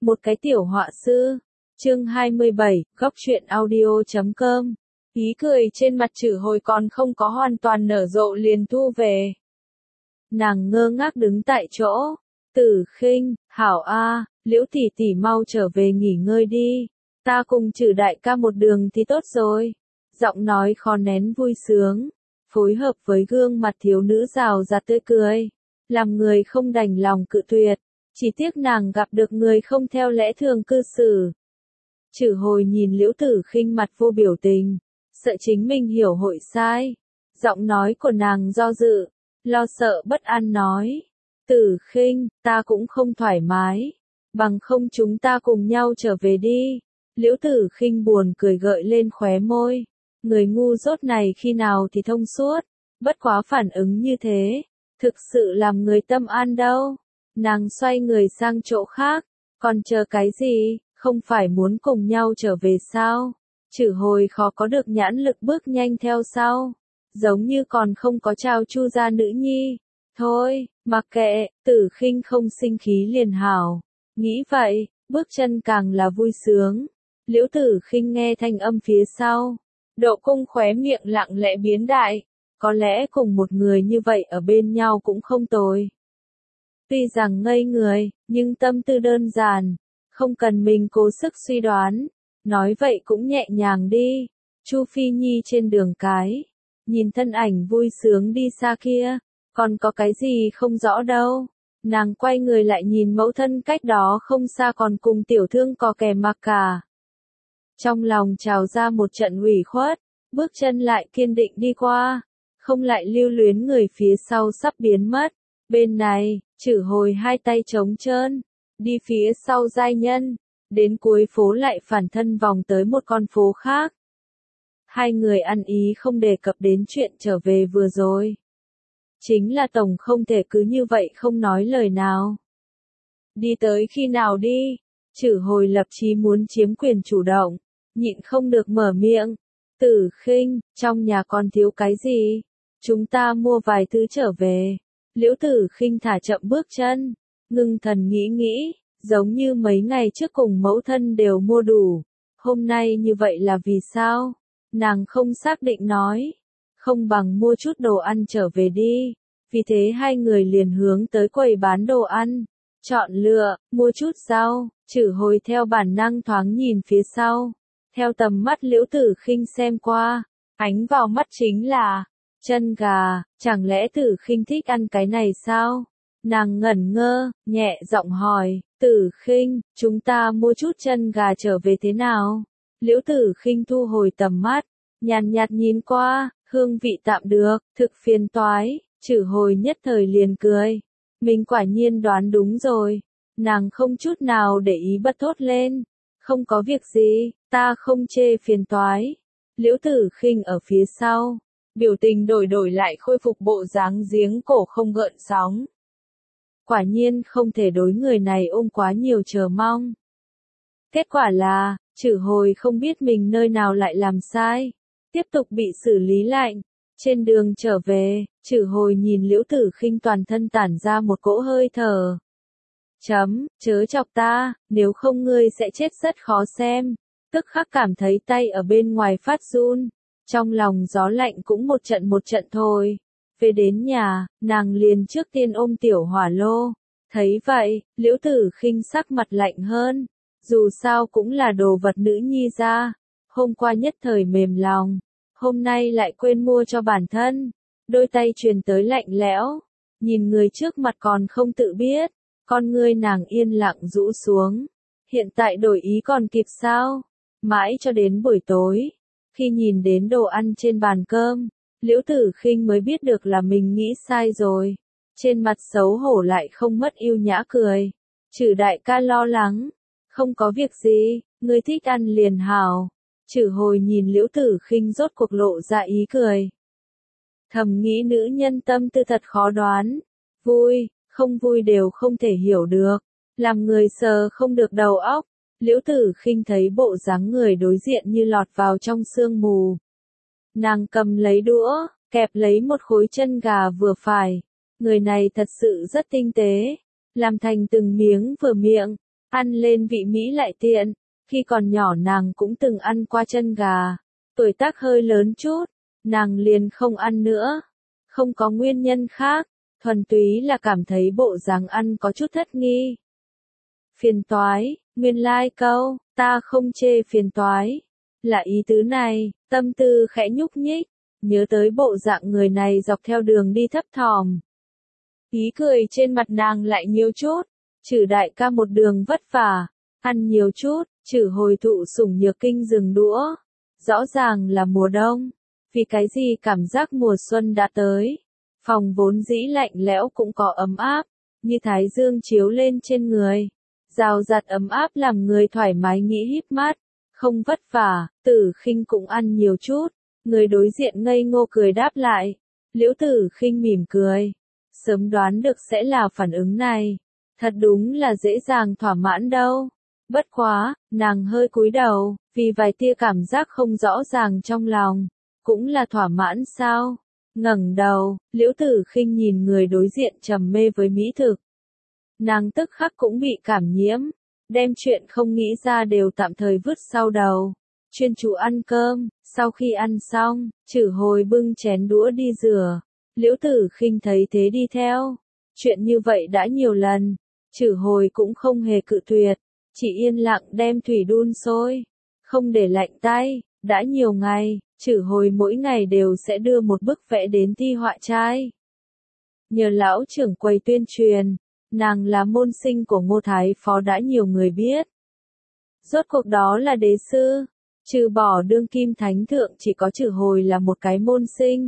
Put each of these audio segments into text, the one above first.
Một cái tiểu họa sư. Chương 27, góc truyện audio.com. Ý cười trên mặt Trử Hồi còn không có hoàn toàn nở rộ liền thu về. Nàng ngơ ngác đứng tại chỗ. Tử Khinh, hảo a, Liễu tỷ tỷ mau trở về nghỉ ngơi đi. Ta cùng Trử đại ca một đường thì tốt rồi. Giọng nói khó nén vui sướng, phối hợp với gương mặt thiếu nữ rào rạt tươi cười, làm người không đành lòng cự tuyệt. Chỉ tiếc nàng gặp được người không theo lẽ thường cư xử. Trử Hồi nhìn Liễu Tử Khinh mặt vô biểu tình, sợ chính mình hiểu hội sai. Giọng nói của nàng do dự, lo sợ bất an nói. Tử Khinh, ta cũng không thoải mái. Bằng không chúng ta cùng nhau trở về đi. Liễu Tử Khinh buồn cười gợi lên khóe môi. Người ngu dốt này khi nào thì thông suốt. Bất quá phản ứng như thế, thực sự làm người tâm an đâu. Nàng xoay người sang chỗ khác. Còn chờ cái gì, không phải muốn cùng nhau trở về sao? Trử Hồi khó có được nhãn lực bước nhanh theo sau. Giống như còn không có trao chu ra nữ nhi. Thôi, mặc kệ, Tử Khinh không sinh khí liền hảo. Nghĩ vậy, bước chân càng là vui sướng. Liễu Tử Khinh nghe thanh âm phía sau. Độ cung khóe miệng lặng lẽ biến đại. Có lẽ cùng một người như vậy ở bên nhau cũng không tồi. Tuy rằng ngây người, nhưng tâm tư đơn giản. Không cần mình cố sức suy đoán. Nói vậy cũng nhẹ nhàng đi. Chu Phi Nhi trên đường cái. Nhìn thân ảnh vui sướng đi xa kia. Còn có cái gì không rõ đâu. Nàng quay người lại nhìn mẫu thân cách đó không xa còn cùng tiểu thương có kẻ mặc cả. Trong lòng trào ra một trận ủy khuất. Bước chân lại kiên định đi qua. Không lại lưu luyến người phía sau sắp biến mất. Bên này, Trử Hồi hai tay trống trơn. Đi phía sau giai nhân. Đến cuối phố lại phản thân vòng tới một con phố khác. Hai người ăn ý không đề cập đến chuyện trở về vừa rồi. Chính là tổng không thể cứ như vậy không nói lời nào. Đi tới khi nào đi? Trử Hồi lập chí muốn chiếm quyền chủ động. Nhịn không được mở miệng. Tử Khinh, trong nhà còn thiếu cái gì? Chúng ta mua vài thứ trở về. Liễu Tử Khinh thả chậm bước chân. Ngưng thần nghĩ nghĩ. Giống như mấy ngày trước cùng mẫu thân đều mua đủ. Hôm nay như vậy là vì sao? Nàng không xác định nói. Không bằng mua chút đồ ăn trở về đi. Vì thế hai người liền hướng tới quầy bán đồ ăn. Chọn lựa, mua chút rau. Trử Hồi theo bản năng thoáng nhìn phía sau. Theo tầm mắt Liễu Tử Khinh xem qua. Ánh vào mắt chính là chân gà. Chẳng lẽ Tử Khinh thích ăn cái này sao? Nàng ngẩn ngơ, nhẹ giọng hỏi. Tử Khinh, chúng ta mua chút chân gà trở về thế nào? Liễu Tử Khinh thu hồi tầm mắt, nhàn nhạt nhìn qua, hương vị tạm được, thực phiền toái. Trử Hồi nhất thời liền cười. Mình quả nhiên đoán đúng rồi. Nàng không chút nào để ý bật thốt lên. Không có việc gì, ta không chê phiền toái. Liễu Tử Khinh ở phía sau, biểu tình đổi lại khôi phục bộ dáng giếng cổ không gợn sóng. Quả nhiên không thể đối người này ôm quá nhiều chờ mong. Kết quả là, Trử Hồi không biết mình nơi nào lại làm sai. Tiếp tục bị xử lý lạnh. Trên đường trở về, Trử Hồi nhìn Liễu Tử Khinh toàn thân tản ra một cỗ hơi thở. Chớ chọc ta, nếu không ngươi sẽ chết rất khó xem. Tức khắc cảm thấy tay ở bên ngoài phát run. Trong lòng gió lạnh cũng một trận thôi. Về đến nhà, nàng liền trước tiên ôm tiểu hỏa lô. Thấy vậy, Liễu Tử Khinh sắc mặt lạnh hơn. Dù sao cũng là đồ vật nữ nhi ra. Hôm qua nhất thời mềm lòng. Hôm nay lại quên mua cho bản thân. Đôi tay truyền tới lạnh lẽo. Nhìn người trước mặt còn không tự biết. Con ngươi nàng yên lặng rũ xuống. Hiện tại đổi ý còn kịp sao? Mãi cho đến buổi tối. Khi nhìn đến đồ ăn trên bàn cơm. Liễu Tử Khinh mới biết được là mình nghĩ sai rồi. Trên mặt xấu hổ lại không mất yêu nhã cười. Trử đại ca lo lắng. Không có việc gì, ngươi thích ăn liền hảo. Trử Hồi nhìn Liễu Tử Khinh rốt cuộc lộ ra ý cười. Thầm nghĩ nữ nhân tâm tư thật khó đoán. Vui, không vui đều không thể hiểu được. Làm người sờ không được đầu óc. Liễu Tử Khinh thấy bộ dáng người đối diện như lọt vào trong sương mù. Nàng cầm lấy đũa, kẹp lấy một khối chân gà vừa phải. Người này thật sự rất tinh tế. Làm thành từng miếng vừa miệng. ăn lên vị mỹ lại tiện. Khi còn nhỏ nàng cũng từng ăn qua chân gà, tuổi tác hơi lớn chút, nàng liền không ăn nữa. Không có nguyên nhân khác, thuần túy là cảm thấy bộ dáng ăn có chút thất nghi. Phiền toái, nguyên lai câu, ta không chê phiền toái. Là ý tứ này, tâm tư khẽ nhúc nhích, nhớ tới bộ dạng người này dọc theo đường đi thấp thỏm. Ý cười trên mặt nàng lại nhiều chút, Trử đại ca một đường vất vả, ăn nhiều chút, Trử hồi thụ sủng nhược kinh dừng đũa. Rõ ràng là mùa đông, vì cái gì cảm giác mùa xuân đã tới. Phòng vốn dĩ lạnh lẽo cũng có ấm áp, như thái dương chiếu lên trên người. Rào rạt ấm áp làm người thoải mái nghĩ híp mắt, không vất vả. Tử Khinh cũng ăn nhiều chút, người đối diện ngây ngô cười đáp lại. Liễu Tử Khinh mỉm cười, sớm đoán được sẽ là phản ứng này, thật đúng là dễ dàng thỏa mãn đâu. Bất quá, nàng hơi cúi đầu, vì vài tia cảm giác không rõ ràng trong lòng, cũng là thỏa mãn sao? Ngẩng đầu, Liễu Tử Khinh nhìn người đối diện trầm mê với mỹ thực. Nàng tức khắc cũng bị cảm nhiễm, đem chuyện không nghĩ ra đều tạm thời vứt sau đầu, chuyên chú ăn cơm. Sau khi ăn xong, Trử hồi bưng chén đũa đi rửa, Liễu Tử Khinh thấy thế đi theo. Chuyện như vậy đã nhiều lần, Trử hồi cũng không hề cự tuyệt, chỉ yên lặng đem thủy đun sôi, không để lạnh tay. Đã nhiều ngày, Trử hồi mỗi ngày đều sẽ đưa một bức vẽ đến Ti họa trai. Nhờ lão trưởng quầy tuyên truyền, nàng là môn sinh của Ngô Thái Phó đã nhiều người biết. Rốt cuộc đó là đế sư, trừ bỏ đương kim thánh thượng chỉ có Trử hồi là một cái môn sinh.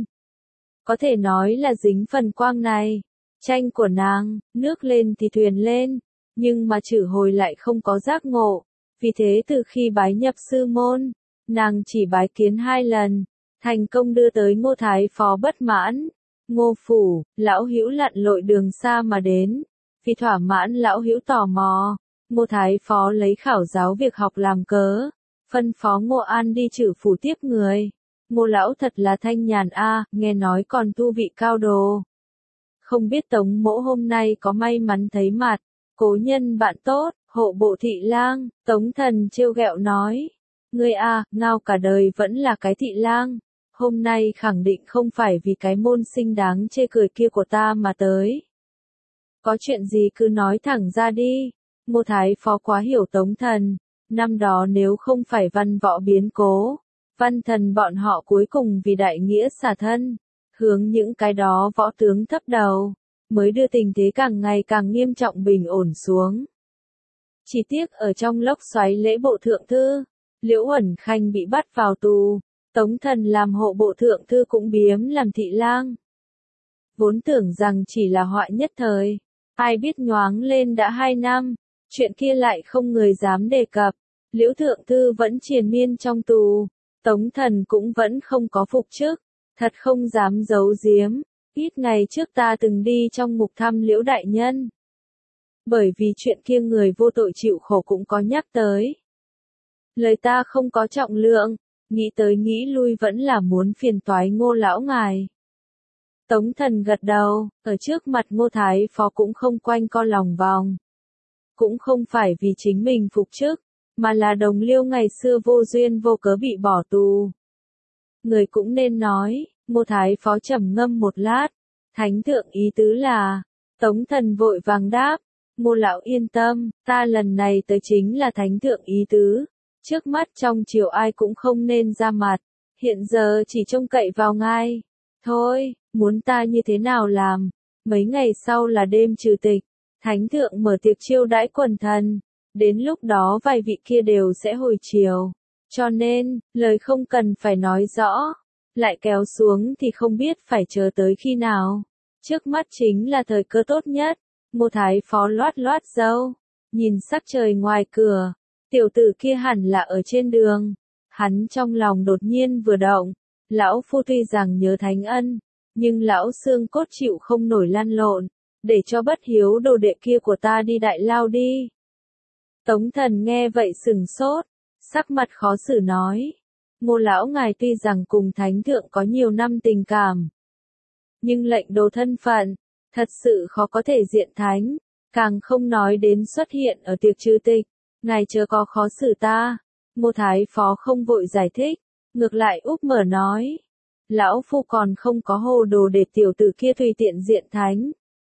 Có thể nói là dính phần quang này. Tranh của nàng, nước lên thì thuyền lên, nhưng mà Trử hồi lại không có giác ngộ. Vì thế từ khi bái nhập sư môn, nàng chỉ bái kiến 2 lần, thành công đưa tới Ngô Thái Phó bất mãn. Ngô phủ, lão hữu lặn lội đường xa mà đến, vì thỏa mãn lão hữu tò mò, Ngô Thái Phó lấy khảo giáo việc học làm cớ, phân phó Ngô An đi Trử phủ tiếp người. Ngô lão thật là thanh nhàn a, nghe nói còn tu vị cao đồ. Không biết Tống mỗ hôm nay có may mắn thấy mặt, cố nhân bạn tốt, hộ bộ thị lang. Tống thần trêu ghẹo nói, ngươi a, ngao cả đời vẫn là cái thị lang, hôm nay khẳng định không phải vì cái môn sinh đáng chê cười kia của ta mà tới. Có chuyện gì cứ nói thẳng ra đi. Ngô Thái Phó quá hiểu Tống thần, năm đó nếu không phải văn võ biến cố, văn thần bọn họ cuối cùng vì đại nghĩa xả thân, hướng những cái đó võ tướng thấp đầu, mới đưa tình thế càng ngày càng nghiêm trọng bình ổn xuống. Chỉ tiếc ở trong lốc xoáy lễ bộ thượng thư, Liễu Uẩn Khanh bị bắt vào tù, Tống thần làm hộ bộ thượng thư cũng biếm làm thị lang. Vốn tưởng rằng chỉ là họa nhất thời, ai biết nhoáng lên đã 2 năm, chuyện kia lại không người dám đề cập. Liễu thượng thư vẫn triền miên trong tù, Tống thần cũng vẫn không có phục chức, thật không dám giấu giếm. Ít ngày trước ta từng đi trong ngục thăm Liễu đại nhân. Bởi vì chuyện kia người vô tội chịu khổ cũng có nhắc tới. Lời ta không có trọng lượng, nghĩ tới nghĩ lui vẫn là muốn phiền toái Ngô lão ngài. Tống thần gật đầu, ở trước mặt Ngô Thái Phó cũng không quanh co lòng vòng. Cũng không phải vì chính mình phục chức, mà là đồng liêu ngày xưa vô duyên vô cớ bị bỏ tù. Người cũng nên nói, Ngô Thái Phó trầm ngâm một lát, thánh thượng ý tứ là, Tống thần vội vàng đáp, Ngô lão yên tâm, ta lần này tới chính là thánh thượng ý tứ, trước mắt trong triều ai cũng không nên ra mặt, hiện giờ chỉ trông cậy vào ngài. Thôi, muốn ta như thế nào làm, mấy ngày sau là đêm trừ tịch, thánh thượng mở tiệc chiêu đãi quần thần, đến lúc đó vài vị kia đều sẽ hồi chiều, cho nên, lời không cần phải nói rõ, lại kéo xuống thì không biết phải chờ tới khi nào, trước mắt chính là thời cơ tốt nhất. Ngô Thái Phó loát loát râu, nhìn sắc trời ngoài cửa, tiểu tử kia hẳn là ở trên đường, hắn trong lòng đột nhiên vừa động, lão phu tuy rằng nhớ thánh ân, nhưng lão xương cốt chịu không nổi lăn lộn, để cho bất hiếu đồ đệ kia của ta đi đại lao đi. Tống thần nghe vậy sừng sốt, sắc mặt khó xử nói, Ngô lão ngài tuy rằng cùng thánh thượng có nhiều năm tình cảm, nhưng lệnh đồ thân phận, thật sự khó có thể diện thánh, Càng không nói đến xuất hiện ở tiệc trừ tịch, ngài chớ có khó xử ta. Ngô Thái Phó không vội giải thích, ngược lại úp mở nói. Lão phu còn không có hồ đồ để tiểu tử kia tùy tiện diện thánh.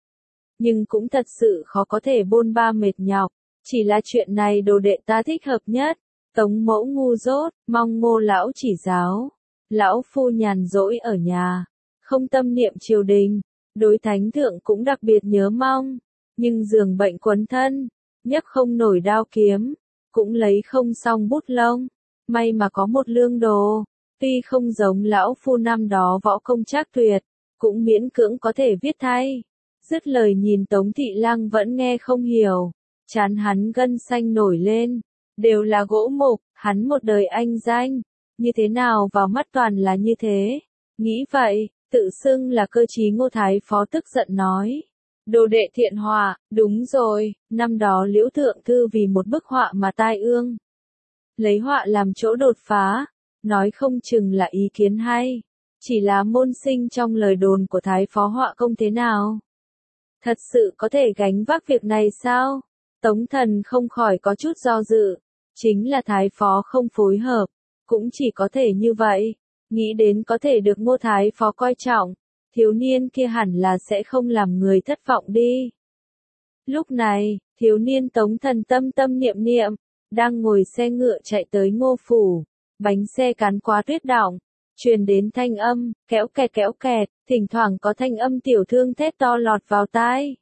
Nhưng cũng thật sự khó có thể bôn ba mệt nhọc, chỉ là chuyện này đồ đệ ta thích hợp nhất. Tống mẫu ngu dốt, mong Ngô lão chỉ giáo. Lão phu nhàn rỗi ở nhà, không tâm niệm triều đình, đối thánh thượng cũng đặc biệt nhớ mong, nhưng giường bệnh quấn thân, nhấc không nổi đao kiếm, cũng lấy không xong bút lông, may mà có một lương đồ, tuy không giống lão phu năm đó võ công trác tuyệt, cũng miễn cưỡng có thể viết thay. Dứt lời nhìn Tống Thị Lang vẫn nghe không hiểu, trán hắn gân xanh nổi lên, đều là gỗ mục, hắn một đời anh danh, như thế nào vào mắt toàn là như thế. Nghĩ vậy, tự xưng là cơ trí Ngô Thái Phó tức giận nói. Đồ đệ thiện hòa, đúng rồi, năm đó Liễu Thượng Thư vì một bức họa mà tai ương. Lấy họa làm chỗ đột phá, nói không chừng là ý kiến hay. Chỉ là môn sinh trong lời đồn của Thái Phó họa công thế nào? Thật sự có thể gánh vác việc này sao? Tống Thần không khỏi có chút do dự. Chính là Thái Phó không phối hợp, cũng chỉ có thể như vậy. Nghĩ đến có thể được Ngô Thái Phó coi trọng, thiếu niên kia hẳn là sẽ không làm người thất vọng đi. Lúc này, thiếu niên Tống Thần tâm tâm niệm niệm, đang ngồi xe ngựa chạy tới Ngô phủ, bánh xe cán qua tuyết đọng, truyền đến thanh âm, kéo kẹt, thỉnh thoảng có thanh âm tiểu thương thét to lọt vào tai.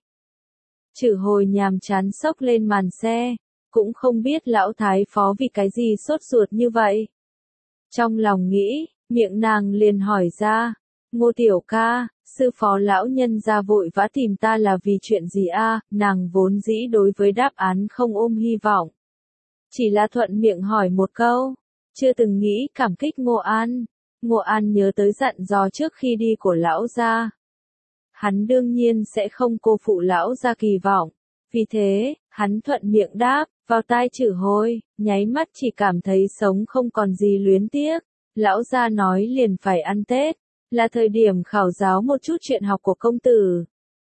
Chử Hồi nhàm chán xốc lên màn xe, cũng không biết lão Thái Phó vì cái gì sốt ruột như vậy. Trong lòng nghĩ, miệng nàng liền hỏi ra, Ngô tiểu ca, sư phó lão nhân ra vội vã tìm ta là vì chuyện gì a? Nàng vốn dĩ đối với đáp án không ôm hy vọng. Chỉ là thuận miệng hỏi một câu, chưa từng nghĩ cảm kích Ngô An. Ngô An nhớ tới dặn dò trước khi đi của lão gia. Hắn đương nhiên sẽ không cô phụ lão gia kỳ vọng. Vì thế, hắn thuận miệng đáp, vào tai Chử Hồi, nháy mắt chỉ cảm thấy sống không còn gì luyến tiếc. Lão gia nói liền phải ăn Tết, là thời điểm khảo giáo một chút chuyện học của công tử.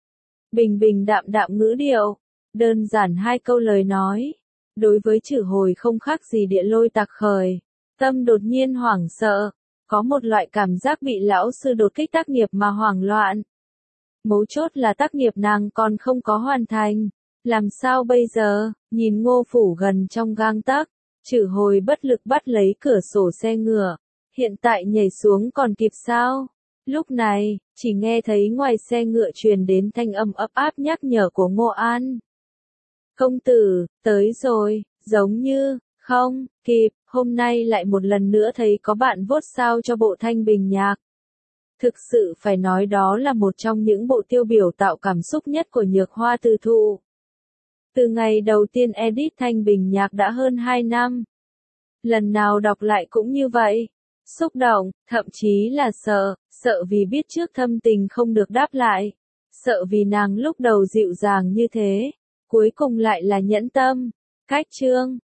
Bình bình đạm đạm ngữ điệu, đơn giản hai câu lời nói. Đối với Chử Hồi không khác gì địa lôi tạc khởi, tâm đột nhiên hoảng sợ, có một loại cảm giác bị lão sư đột kích tác nghiệp mà hoảng loạn. Mấu chốt là tác nghiệp nàng còn không có hoàn thành, làm sao bây giờ? Nhìn Ngô phủ gần trong gang tấc, Chử Hồi bất lực bắt lấy cửa sổ xe ngựa, hiện tại nhảy xuống còn kịp sao? Lúc này, chỉ nghe thấy ngoài xe ngựa truyền đến thanh âm ấp áp nhắc nhở của Ngô An. Công tử, tới rồi, giống như, không, kịp, hôm nay lại một lần nữa thấy có bạn vote sao cho bộ Thanh Bình Nhạc. Thực sự phải nói đó là một trong những bộ tiêu biểu tạo cảm xúc nhất của Nhược Hoa Từ Thụ. Từ ngày đầu tiên edit Thanh Bình Nhạc đã hơn 2 năm. Lần nào đọc lại cũng như vậy. Xúc động, thậm chí là sợ vì biết trước thâm tình không được đáp lại. Sợ vì nàng lúc đầu dịu dàng như thế, cuối cùng lại là nhẫn tâm. Cách chương